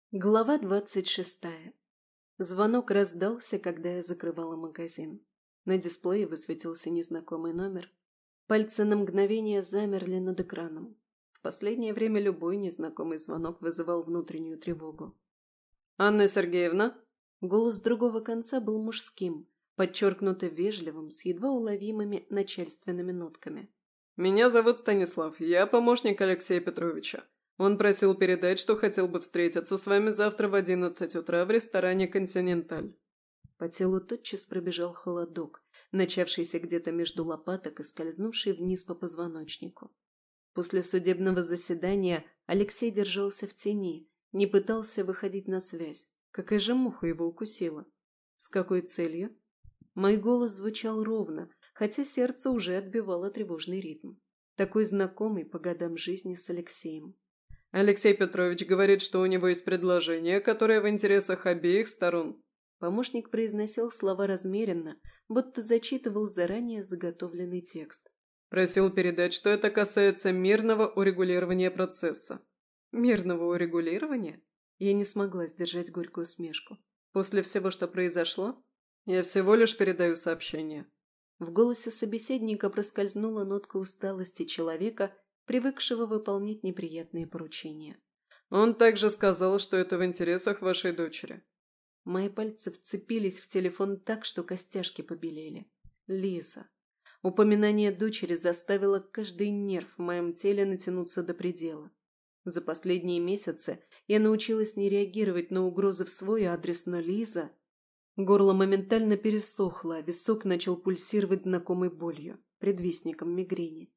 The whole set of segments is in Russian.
Глава 26. Звонок раздался, когда я закрывала магазин. На дисплее высветился незнакомый номер. Пальцы на мгновение замерли над экраном. В последнее время любой незнакомый звонок вызывал внутреннюю тревогу. «Анна Сергеевна?» Голос с другого конца был мужским, подчеркнуто вежливым, с едва уловимыми начальственными нотками. «Меня зовут Станислав, я помощник Алексея Петровича. Он просил передать, что хотел бы встретиться с вами завтра в 11 утра в ресторане «Континенталь». По телу тотчас пробежал холодок, начавшийся где-то между лопаток и скользнувший вниз по позвоночнику. После судебного заседания Алексей держался в тени, не пытался выходить на связь. Какая же муха его укусила? С какой целью? Мой голос звучал ровно, хотя сердце уже отбивало тревожный ритм. Такой знакомый по годам жизни с Алексеем. Алексей Петрович говорит, что у него есть предложение, которое в интересах обеих сторон. Помощник произносил слова размеренно, будто зачитывал заранее заготовленный текст. Просил передать, что это касается мирного урегулирования процесса. Мирного урегулирования? Я не смогла сдержать горькую усмешку. После всего, что произошло? Я всего лишь передаю сообщение. В голосе собеседника проскользнула нотка усталости человека, привыкшего выполнять неприятные поручения. Он также сказал, что это в интересах вашей дочери. Мои пальцы вцепились в телефон так, что костяшки побелели. Лиза. Упоминание дочери заставило каждый нерв в моем теле натянуться до предела. За последние месяцы я научилась не реагировать на угрозы в свой адрес, но Лиза... Горло моментально пересохло, а висок начал пульсировать знакомой болью, предвестником мигрени.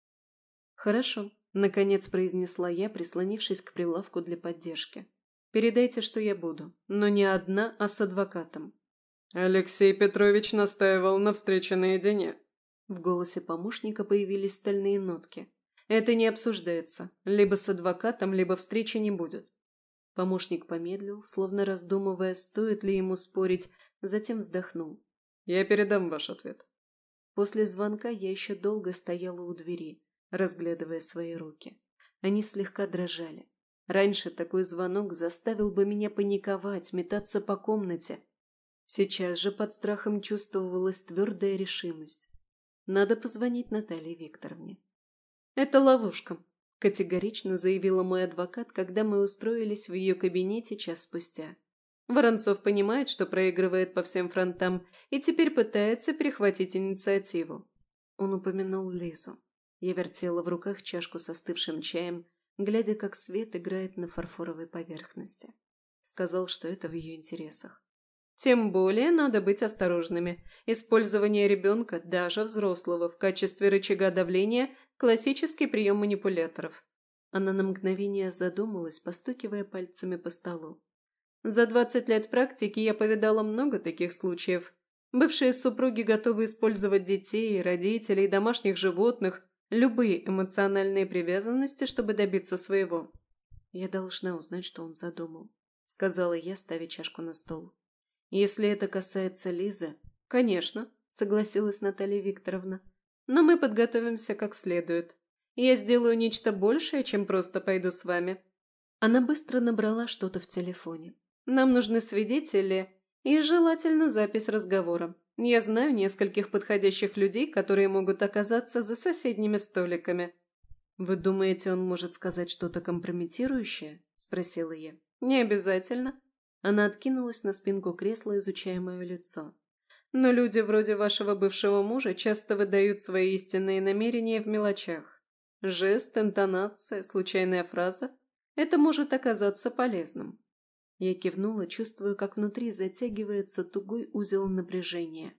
«Хорошо», — наконец произнесла я, прислонившись к прилавку для поддержки. «Передайте, что я буду, но не одна, а с адвокатом». Алексей Петрович настаивал на встрече наедине. В голосе помощника появились стальные нотки. «Это не обсуждается. Либо с адвокатом, либо встречи не будет». Помощник помедлил, словно раздумывая, стоит ли ему спорить, затем вздохнул. «Я передам ваш ответ». После звонка я еще долго стояла у двери, разглядывая свои руки. Они слегка дрожали. Раньше такой звонок заставил бы меня паниковать, метаться по комнате. Сейчас же под страхом чувствовалась твердая решимость. Надо позвонить Наталье Викторовне. «Это ловушка», — категорично заявила мой адвокат, когда мы устроились в ее кабинете час спустя. Воронцов понимает, что проигрывает по всем фронтам, и теперь пытается перехватить инициативу. Он упомянул Лизу. Я вертела в руках чашку с остывшим чаем, глядя, как свет играет на фарфоровой поверхности. Сказал, что это в ее интересах. Тем более надо быть осторожными. Использование ребенка, даже взрослого, в качестве рычага давления – классический прием манипуляторов. Она на мгновение задумалась, постукивая пальцами по столу. За 20 лет практики я повидала много таких случаев. Бывшие супруги готовы использовать детей, родителей, домашних животных, любые эмоциональные привязанности, чтобы добиться своего. «Я должна узнать, что он задумал», — сказала я, ставя чашку на стол. «Если это касается Лизы...» «Конечно», — согласилась Наталья Викторовна. «Но мы подготовимся как следует. Я сделаю нечто большее, чем просто пойду с вами». Она быстро набрала что-то в телефоне. «Нам нужны свидетели и, желательно, запись разговора. Я знаю нескольких подходящих людей, которые могут оказаться за соседними столиками». «Вы думаете, он может сказать что-то компрометирующее?» – спросила я. «Не обязательно». Она откинулась на спинку кресла, изучая мое лицо. «Но люди вроде вашего бывшего мужа часто выдают свои истинные намерения в мелочах. Жест, интонация, случайная фраза – это может оказаться полезным». Я кивнула, чувствуя, как внутри затягивается тугой узел напряжения.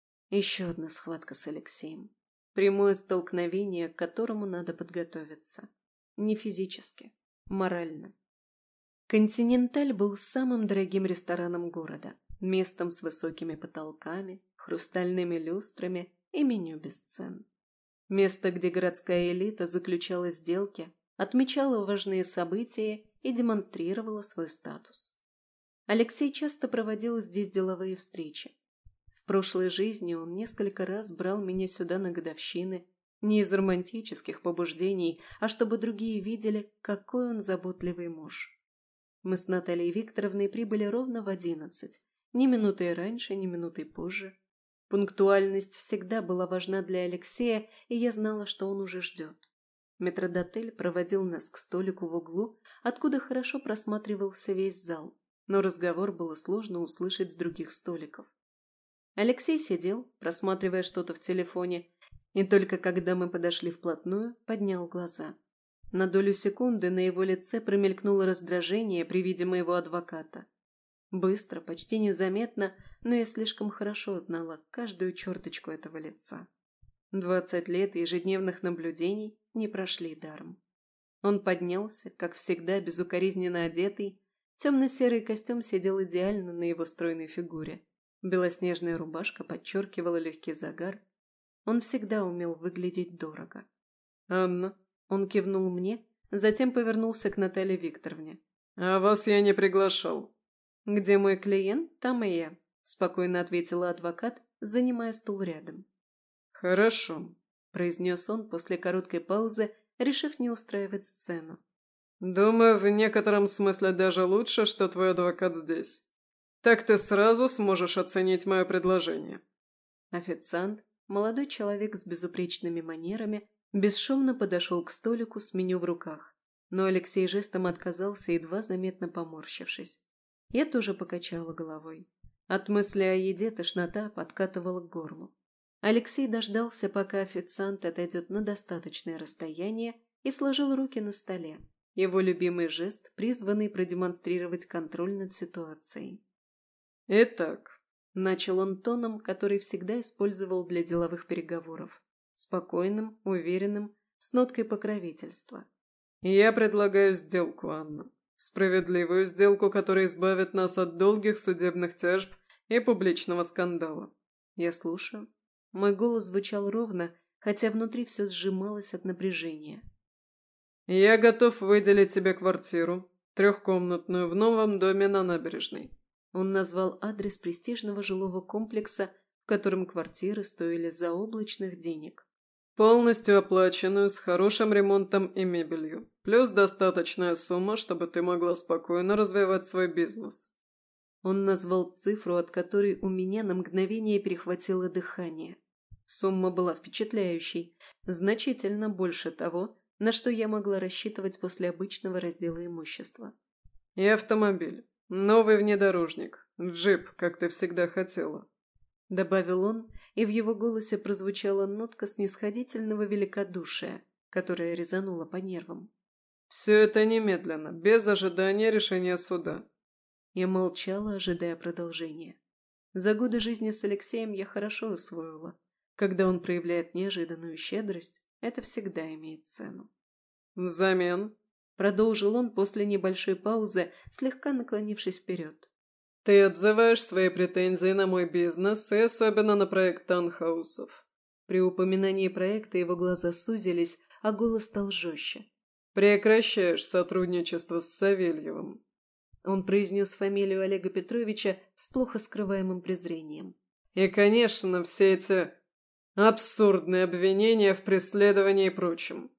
Еще одна схватка с Алексеем. Прямое столкновение, к которому надо подготовиться. Не физически, морально. «Континенталь» был самым дорогим рестораном города, местом с высокими потолками, хрустальными люстрами и меню без цен. Место, где городская элита заключала сделки, отмечала важные события и демонстрировала свой статус. Алексей часто проводил здесь деловые встречи. В прошлой жизни он несколько раз брал меня сюда на годовщины, не из романтических побуждений, а чтобы другие видели, какой он заботливый муж. Мы с Натальей Викторовной прибыли ровно в 11. Ни минутой раньше, ни минутой позже. Пунктуальность всегда была важна для Алексея, и я знала, что он уже ждет. Метрдотель проводил нас к столику в углу, откуда хорошо просматривался весь зал, но разговор было сложно услышать с других столиков. Алексей сидел, просматривая что-то в телефоне, и только когда мы подошли вплотную, поднял глаза. На долю секунды на его лице промелькнуло раздражение при виде моего адвоката. Быстро, почти незаметно, но я слишком хорошо знала каждую черточку этого лица. 20 лет ежедневных наблюдений не прошли даром. Он поднялся, как всегда, безукоризненно одетый. Темно-серый костюм сидел идеально на его стройной фигуре. Белоснежная рубашка подчеркивала легкий загар. Он всегда умел выглядеть дорого. «Анна?» Он кивнул мне, затем повернулся к Наталье Викторовне. «А вас я не приглашал». «Где мой клиент, там и я», – спокойно ответила адвокат, занимая стул рядом. «Хорошо», – произнес он после короткой паузы, решив не устраивать сцену. «Думаю, в некотором смысле даже лучше, что твой адвокат здесь. Так ты сразу сможешь оценить мое предложение». Официант, молодой человек с безупречными манерами, бесшумно подошел к столику с меню в руках, но Алексей жестом отказался, едва заметно поморщившись. Я тоже покачала головой. От мысли о еде тошнота подкатывала к горлу. Алексей дождался, пока официант отойдет на достаточное расстояние, и сложил руки на столе. Его любимый жест, призванный продемонстрировать контроль над ситуацией. «Итак», – начал он тоном, который всегда использовал для деловых переговоров. Спокойным, уверенным, с ноткой покровительства. «я предлагаю сделку, Анна. Справедливую сделку, которая избавит нас от долгих судебных тяжб и публичного скандала». Я слушаю. Мой голос звучал ровно, хотя внутри все сжималось от напряжения. «Я готов выделить тебе квартиру, 3-комнатную, в новом доме на набережной». Он назвал адрес престижного жилого комплекса, в котором квартиры стоили заоблачных денег. «Полностью оплаченную, с хорошим ремонтом и мебелью, плюс достаточная сумма, чтобы ты могла спокойно развивать свой бизнес». Он назвал цифру, от которой у меня на мгновение перехватило дыхание. Сумма была впечатляющей, значительно больше того, на что я могла рассчитывать после обычного раздела имущества. «И автомобиль. Новый внедорожник. Джип, как ты всегда хотела», – добавил он, и в его голосе прозвучала нотка снисходительного великодушия, которая резанула по нервам. «Все это немедленно, без ожидания решения суда». Я молчала, ожидая продолжения. За годы жизни с Алексеем я хорошо усвоила. Когда он проявляет неожиданную щедрость, это всегда имеет цену. «Взамен», – продолжил он после небольшой паузы, слегка наклонившись вперед. «ты отзываешь свои претензии на мой бизнес и особенно на проект таунхаусов». При упоминании проекта его глаза сузились, а голос стал жестче. «Прекращаешь сотрудничество с Савельевым». Он произнес фамилию Олега Петровича с плохо скрываемым презрением. «И, конечно, все эти абсурдные обвинения в преследовании и прочем».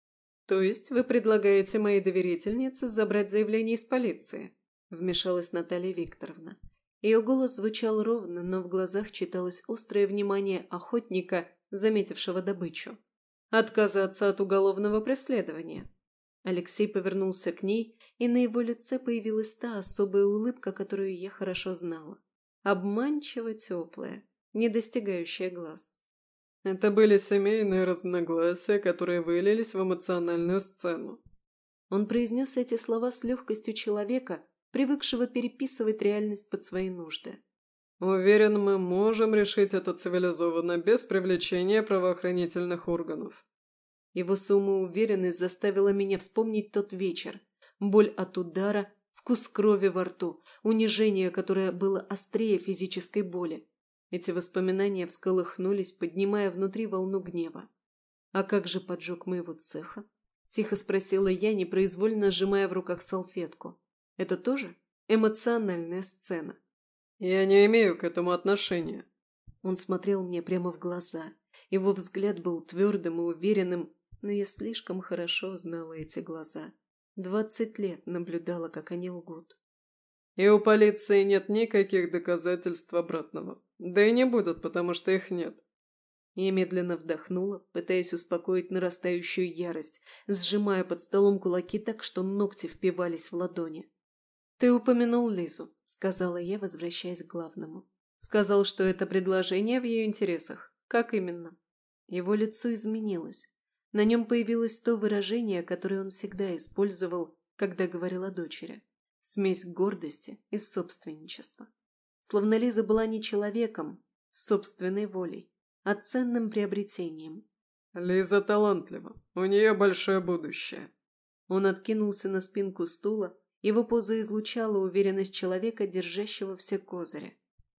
«То есть вы предлагаете моей доверительнице забрать заявление из полиции?» – вмешалась Наталья Викторовна. Ее голос звучал ровно, но в глазах читалось острое внимание охотника, заметившего добычу. «Отказаться от уголовного преследования». Алексей повернулся к ней, и на его лице появилась та особая улыбка, которую я хорошо знала. Обманчиво теплая, не достигающая глаз. «Это были семейные разногласия, которые вылились в эмоциональную сцену». Он произнес эти слова с легкостью человека, привыкшего переписывать реальность под свои нужды. «Уверен, мы можем решить это цивилизованно, без привлечения правоохранительных органов». Его самоуверенность заставила меня вспомнить тот вечер. Боль от удара, вкус крови во рту, унижение, которое было острее физической боли. Эти воспоминания всколыхнулись, поднимая внутри волну гнева. «А как же поджог моего цеха?» – тихо спросила я, непроизвольно сжимая в руках салфетку. «Это тоже эмоциональная сцена?» «Я не имею к этому отношения». Он смотрел мне прямо в глаза. Его взгляд был твердым и уверенным, но я слишком хорошо знала эти глаза. 20 лет наблюдала, как они лгут. И у полиции нет никаких доказательств обратного. Да и не будет, потому что их нет. Я медленно вдохнула, пытаясь успокоить нарастающую ярость, сжимая под столом кулаки так, что ногти впивались в ладони. «Ты упомянул Лизу», — сказала я, возвращаясь к главному. «Сказал, что это предложение в ее интересах. Как именно?» Его лицо изменилось. На нем появилось то выражение, которое он всегда использовал, когда говорил о дочери. Смесь гордости и собственничества. Словно Лиза была не человеком с собственной волей, а ценным приобретением. Лиза талантлива. У нее большое будущее. Он откинулся на спинку стула, его поза излучала уверенность человека, держащего все козыри.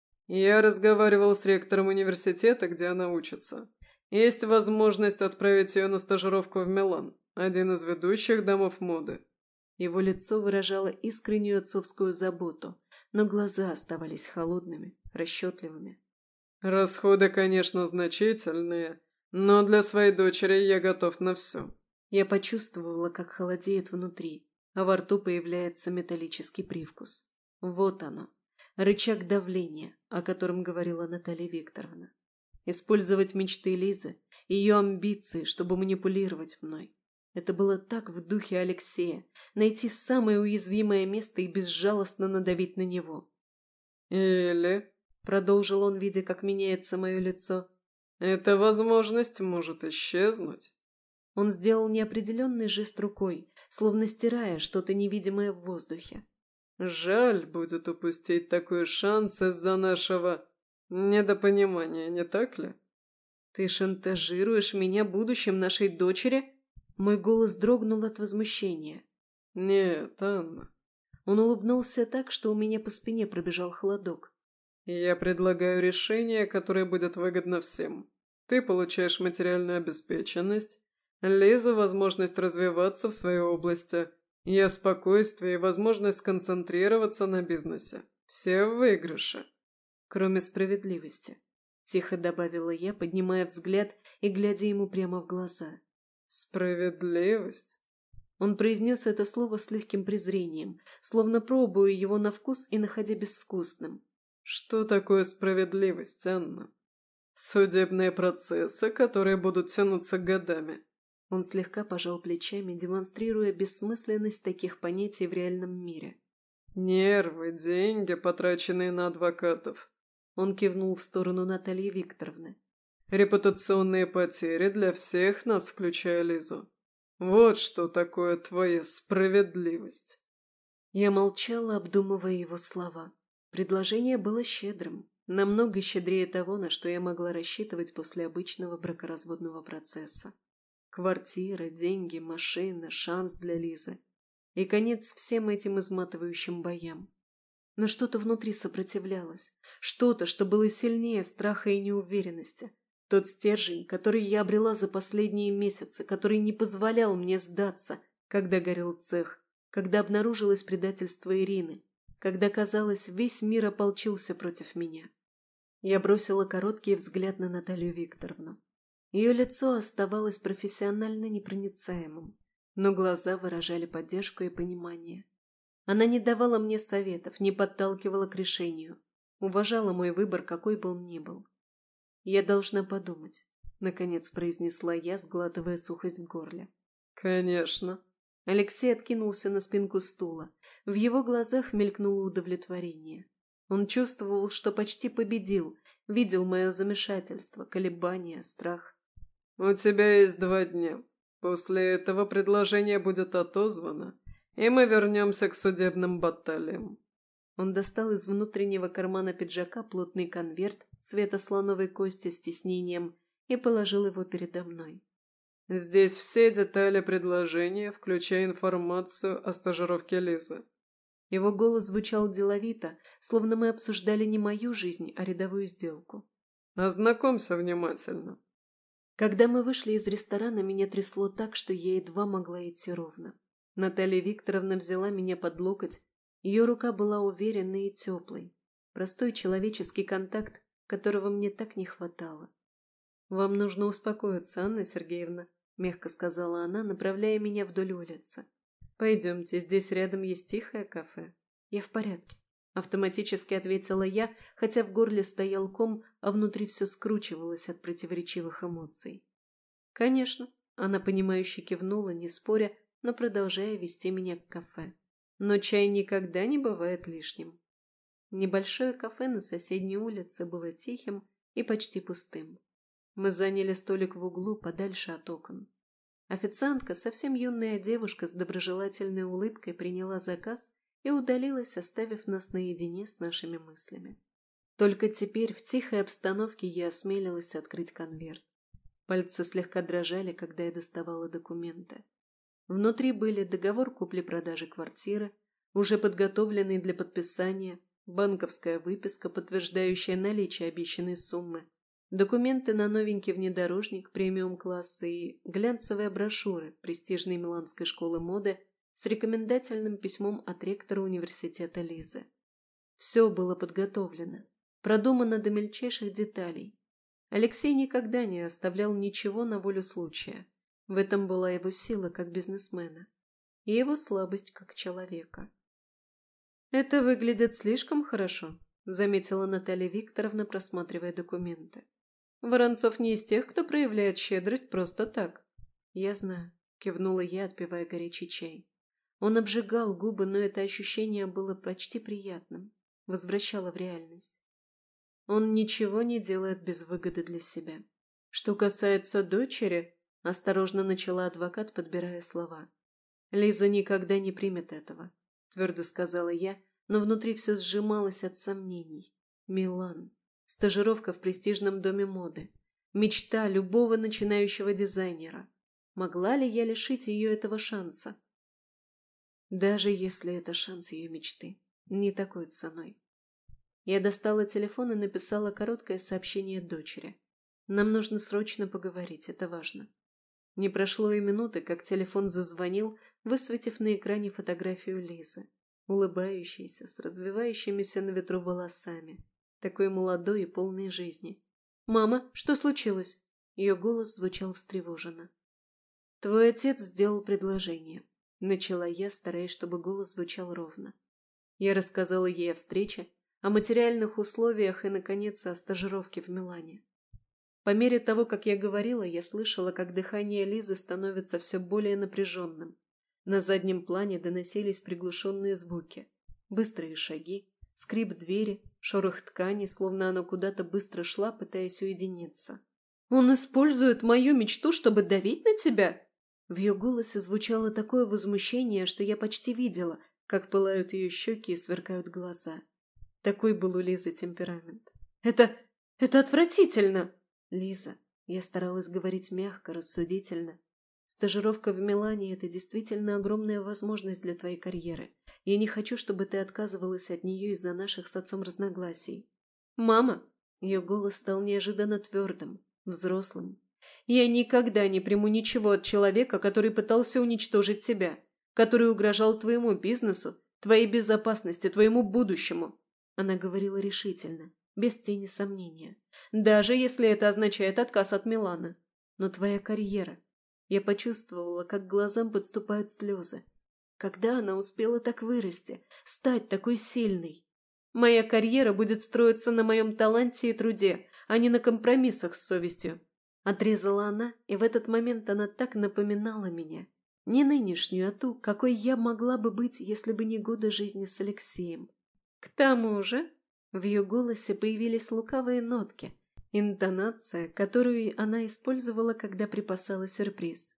Я разговаривал с ректором университета, где она учится. Есть возможность отправить ее на стажировку в Милан, один из ведущих домов моды. Его лицо выражало искреннюю отцовскую заботу, но глаза оставались холодными, расчетливыми. Расходы, конечно, значительные, но для своей дочери я готов на все. Я почувствовала, как холодеет внутри, а во рту появляется металлический привкус. Вот оно, рычаг давления, о котором говорила Наталья Викторовна. Использовать мечты Лизы, ее амбиции, чтобы манипулировать мной. Это было так в духе Алексея – найти самое уязвимое место и безжалостно надавить на него. Или, Продолжил он, видя, как меняется мое лицо, эта возможность может исчезнуть. он сделал неопределенный жест рукой, словно стирая что-то невидимое в воздухе. Жаль будет упустить такой шанс из-за нашего недопонимания, не так ли? «Ты шантажируешь меня будущим нашей дочери?» Мой голос дрогнул от возмущения. Нет, Анна. Он улыбнулся так, что у меня по спине пробежал холодок. Я предлагаю решение, которое будет выгодно всем. Ты получаешь материальную обеспеченность, Лиза – возможность развиваться в своей области, я – спокойствие и возможность сконцентрироваться на бизнесе. Все в выигрыше. Кроме справедливости, тихо добавила я, поднимая взгляд и глядя ему прямо в глаза. Справедливость? Он произнес это слово с легким презрением, словно пробуя его на вкус и находя безвкусным. Что такое справедливость, Анна? Судебные процессы, которые будут тянуться годами. Он слегка пожал плечами, демонстрируя бессмысленность таких понятий в реальном мире. Нервы, деньги, потраченные на адвокатов. Он кивнул в сторону Натальи Викторовны. Репутационные потери для всех нас, включая Лизу. Вот что такое твоя справедливость. Я молчала, обдумывая его слова. Предложение было щедрым, намного щедрее того, на что я могла рассчитывать после обычного бракоразводного процесса. Квартира, деньги, машина, шанс для Лизы. И конец всем этим изматывающим боям. Но что-то внутри сопротивлялось, что-то, что было сильнее страха и неуверенности. Тот стержень, который я обрела за последние месяцы, который не позволял мне сдаться, когда горел цех, когда обнаружилось предательство Ирины, когда, казалось, весь мир ополчился против меня. Я бросила короткий взгляд на Наталью Викторовну. Ее лицо оставалось профессионально непроницаемым, но глаза выражали поддержку и понимание. Она не давала мне советов, не подталкивала к решению, уважала мой выбор, какой бы он ни был. «Я должна подумать», — наконец произнесла я, сглатывая сухость в горле. «Конечно». Алексей откинулся на спинку стула. В его глазах мелькнуло удовлетворение. Он чувствовал, что почти победил, видел мое замешательство, колебания, страх. «У тебя есть 2 дня. После этого предложение будет отозвано, и мы вернемся к судебным баталиям». Он достал из внутреннего кармана пиджака плотный конверт цвета слоновой кости с тиснением и положил его передо мной. «Здесь все детали предложения, включая информацию о стажировке Лизы». Его голос звучал деловито, словно мы обсуждали не мою жизнь, а рядовую сделку. «Ознакомься внимательно». Когда мы вышли из ресторана, меня трясло так, что я едва могла идти ровно. Наталья Викторовна взяла меня под локоть. Ее рука была уверенной и теплой. Простой человеческий контакт, которого мне так не хватало. «Вам нужно успокоиться, Анна Сергеевна», — мягко сказала она, направляя меня вдоль улицы. Пойдемте, здесь рядом есть тихое кафе. Я в порядке. Автоматически ответила я, хотя в горле стоял ком, а внутри все скручивалось от противоречивых эмоций. Конечно, она понимающе кивнула, не споря, но продолжая вести меня к кафе. Но чай никогда не бывает лишним. Небольшое кафе на соседней улице было тихим и почти пустым. Мы заняли столик в углу, подальше от окон. Официантка, совсем юная девушка с доброжелательной улыбкой, приняла заказ и удалилась, оставив нас наедине с нашими мыслями. Только теперь в тихой обстановке я осмелилась открыть конверт. Пальцы слегка дрожали, когда я доставала документы. Внутри были договор купли-продажи квартиры, уже подготовленный для подписания, банковская выписка, подтверждающая наличие обещанной суммы, документы на новенький внедорожник премиум-класса и глянцевые брошюры престижной миланской школы моды с рекомендательным письмом от ректора университета Лизы. Все было подготовлено, продумано до мельчайших деталей. Алексей никогда не оставлял ничего на волю случая. В этом была его сила как бизнесмена и его слабость как человека. «Это выглядит слишком хорошо», — заметила Наталья Викторовна, просматривая документы. «Воронцов не из тех, кто проявляет щедрость просто так». «Я знаю», — кивнула я, отпивая горячий чай. Он обжигал губы, но это ощущение было почти приятным, возвращало в реальность. Он ничего не делает без выгоды для себя. Что касается дочери, осторожно начала адвокат, подбирая слова. Лиза никогда не примет этого, твердо сказала я, но внутри все сжималось от сомнений. Милан. Стажировка в престижном доме моды. Мечта любого начинающего дизайнера. Могла ли я лишить ее этого шанса? Даже если это шанс ее мечты. Не такой ценой. Я достала телефон и написала короткое сообщение дочери. Нам нужно срочно поговорить, это важно. Не прошло и минуты, как телефон зазвонил, высветив на экране фотографию Лизы, улыбающейся, с развивающимися на ветру волосами, такой молодой и полной жизни. «Мама, что случилось?» Ее голос звучал встревоженно. «Твой отец сделал предложение», — начала я, стараясь, чтобы голос звучал ровно. Я рассказала ей о встрече, о материальных условиях и, наконец, о стажировке в Милане. По мере того, как я говорила, я слышала, как дыхание Лизы становится все более напряженным. На заднем плане доносились приглушенные звуки, быстрые шаги, скрип двери, шорох ткани, словно она куда-то быстро шла, пытаясь уединиться. «Он использует мою мечту, чтобы давить на тебя?» В ее голосе звучало такое возмущение, что я почти видела, как пылают ее щеки и сверкают глаза. Такой был у Лизы темперамент. Это отвратительно!» «Лиза», я старалась говорить мягко, рассудительно. «Стажировка в Милане – это действительно огромная возможность для твоей карьеры. Я не хочу, чтобы ты отказывалась от нее из-за наших с отцом разногласий». «Мама!» Ее голос стал неожиданно твердым, взрослым. «Я никогда не приму ничего от человека, который пытался уничтожить тебя, который угрожал твоему бизнесу, твоей безопасности, твоему будущему». Она говорила решительно, без тени сомнения. «Даже если это означает отказ от Милана. Но твоя карьера...» Я почувствовала, как к глазам подступают слезы. Когда она успела так вырасти, стать такой сильной? «Моя карьера будет строиться на моем таланте и труде, а не на компромиссах с совестью», — отрезала она, и в этот момент она так напоминала меня. Не нынешнюю, а ту, какой я могла бы быть, если бы не годы жизни с Алексеем. К тому же в ее голосе появились лукавые нотки, интонация, которую она использовала, когда припасала сюрприз.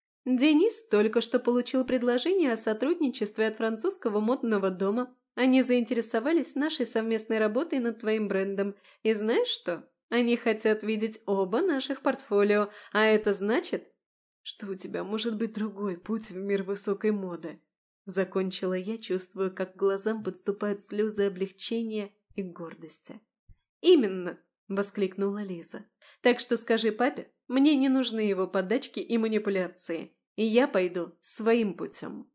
«Денис только что получил предложение о сотрудничестве от французского модного дома. Они заинтересовались нашей совместной работой над твоим брендом. И знаешь что? Они хотят видеть оба наших портфолио, а это значит, что у тебя может быть другой путь в мир высокой моды». Закончила я, чувствуя, как к глазам подступают слезы облегчения и гордости. «Именно!» — воскликнула Лиза. «Так что скажи папе, мне не нужны его подачки и манипуляции, и я пойду своим путем».